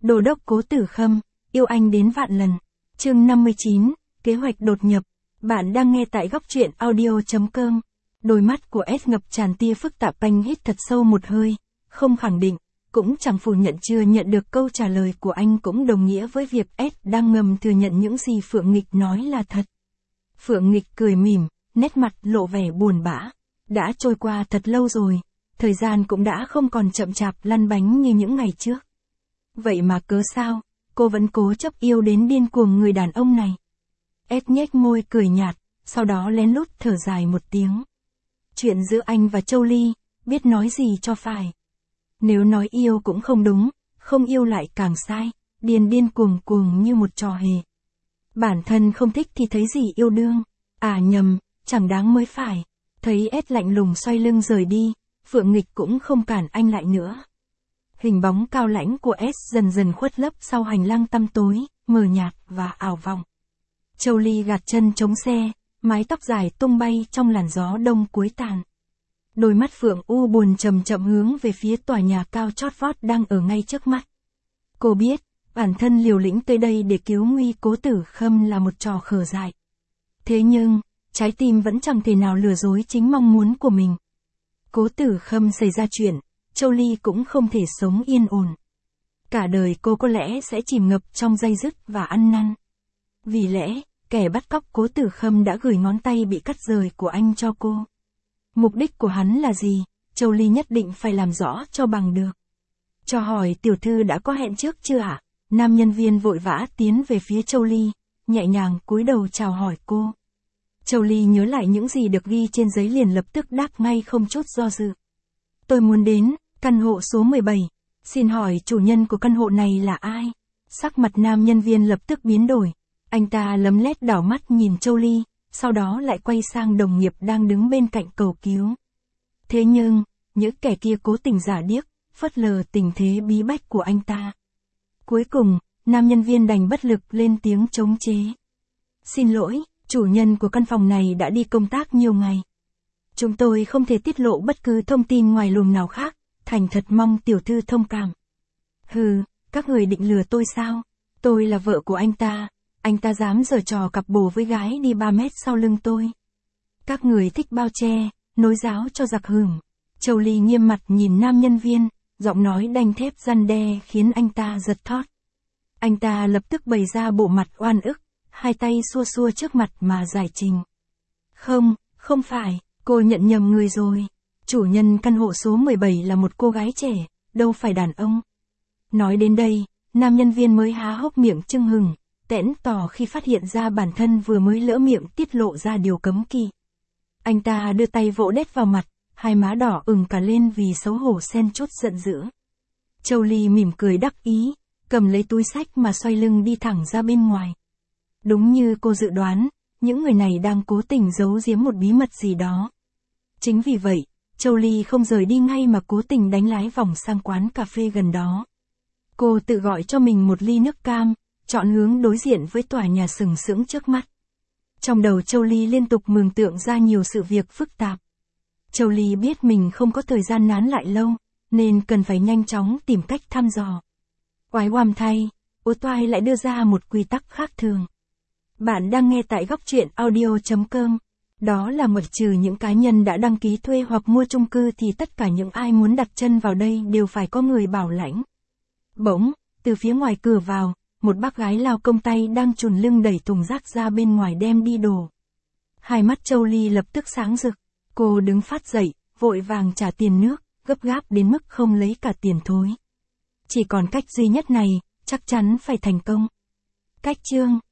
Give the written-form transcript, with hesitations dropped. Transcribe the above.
Đô đốc Cố Tử Khâm, yêu anh đến vạn lần. Chương 59, kế hoạch đột nhập. Bạn đang nghe tại góc truyện audio.com. Đôi mắt của S ngập tràn tia phức tạp. Anh hít thật sâu một hơi, không khẳng định, cũng chẳng phủ nhận chưa nhận được câu trả lời của anh cũng đồng nghĩa với việc S đang ngầm thừa nhận những gì Phượng Nghịch nói là thật. Phượng Nghịch cười mỉm, nét mặt lộ vẻ buồn bã. Đã trôi qua thật lâu rồi, thời gian cũng đã không còn chậm chạp lăn bánh như những ngày trước. Vậy mà cớ sao, cô vẫn cố chấp yêu đến điên cuồng người đàn ông này. S nhếch môi cười nhạt, sau đó lén lút thở dài một tiếng. Chuyện giữa anh và Châu Ly, biết nói gì cho phải. Nếu nói yêu cũng không đúng, không yêu lại càng sai, điên cuồng như một trò hề. Bản thân không thích thì thấy gì yêu đương, nhầm, chẳng đáng mới phải. Thấy S lạnh lùng xoay lưng rời đi, Phượng Nghịch cũng không cản anh lại nữa. Hình bóng cao lãnh của S dần dần khuất lấp sau hành lang tăm tối, mờ nhạt và ảo vọng. Châu Ly gạt chân chống xe, mái tóc dài tung bay trong làn gió đông cuối tàn. Đôi mắt Phượng u buồn chậm hướng về phía tòa nhà cao chót vót đang ở ngay trước mắt. Cô biết, bản thân liều lĩnh tới đây để cứu nguy Cố Tử Khâm là một trò khờ dại. Thế nhưng, trái tim vẫn chẳng thể nào lừa dối chính mong muốn của mình. Cố Tử Khâm xảy ra chuyện, Châu Ly cũng không thể sống yên ổn. Cả đời cô có lẽ sẽ chìm ngập trong day dứt và ăn năn. Vì lẽ, kẻ bắt cóc Cố Tử Khâm đã gửi ngón tay bị cắt rời của anh cho cô. Mục đích của hắn là gì, Châu Ly nhất định phải làm rõ cho bằng được. Cho hỏi tiểu thư đã có hẹn trước chưa ạ? Nam nhân viên vội vã tiến về phía Châu Ly, nhẹ nhàng cúi đầu chào hỏi cô. Châu Ly nhớ lại những gì được ghi trên giấy liền lập tức đáp ngay không chút do dự. Tôi muốn đến căn hộ số 17, xin hỏi chủ nhân của căn hộ này là ai? Sắc mặt nam nhân viên lập tức biến đổi, anh ta lấm lét đảo mắt nhìn Châu Ly, sau đó lại quay sang đồng nghiệp đang đứng bên cạnh cầu cứu. Thế nhưng, những kẻ kia cố tình giả điếc, phớt lờ tình thế bí bách của anh ta. Cuối cùng, nam nhân viên đành bất lực lên tiếng chống chế. Xin lỗi, chủ nhân của căn phòng này đã đi công tác nhiều ngày. Chúng tôi không thể tiết lộ bất cứ thông tin ngoài luồng nào khác, thành thật mong tiểu thư thông cảm. Hừ, các người định lừa tôi sao? Tôi là vợ của anh ta dám giở trò cặp bồ với gái đi 3 mét sau lưng tôi. Các người thích bao che, nối giáo cho giặc hưởng. Châu Ly nghiêm mặt nhìn nam nhân viên, giọng nói đanh thép răn đe khiến anh ta giật thót. Anh ta lập tức bày ra bộ mặt oan ức, hai tay xua trước mặt mà giải trình. Không phải, cô nhận nhầm người rồi. Chủ nhân căn hộ số 17 là một cô gái trẻ, đâu phải đàn ông. Nói đến đây, nam nhân viên mới há hốc miệng chưng hừng, tẽn tỏ khi phát hiện ra bản thân vừa mới lỡ miệng tiết lộ ra điều cấm kỵ. Anh ta đưa tay vỗ đét vào mặt, hai má đỏ ửng cả lên vì xấu hổ xen chút giận dữ. Châu Ly mỉm cười đắc ý, cầm lấy túi xách mà xoay lưng đi thẳng ra bên ngoài. Đúng như cô dự đoán, những người này đang cố tình giấu giếm một bí mật gì đó. Chính vì vậy, Châu Ly không rời đi ngay mà cố tình đánh lái vòng sang quán cà phê gần đó. Cô tự gọi cho mình một ly nước cam, chọn hướng đối diện với tòa nhà sừng sững trước mắt. Trong đầu Châu Ly liên tục mường tượng ra nhiều sự việc phức tạp. Châu Ly biết mình không có thời gian nán lại lâu, nên cần phải nhanh chóng tìm cách thăm dò. Oái oăm thay, Ô Toai lại đưa ra một quy tắc khác thường. Bạn đang nghe tại góc truyện audio.com. Đó là ngoại trừ những cá nhân đã đăng ký thuê hoặc mua chung cư thì tất cả những ai muốn đặt chân vào đây đều phải có người bảo lãnh. Bỗng, từ phía ngoài cửa vào, một bác gái lao công tay đang chùn lưng đẩy thùng rác ra bên ngoài đem đi đồ. Hai mắt Châu Ly lập tức sáng rực, cô đứng phát dậy, vội vàng trả tiền nước, gấp gáp đến mức không lấy cả tiền thối. Chỉ còn cách duy nhất này, chắc chắn phải thành công. Cách chương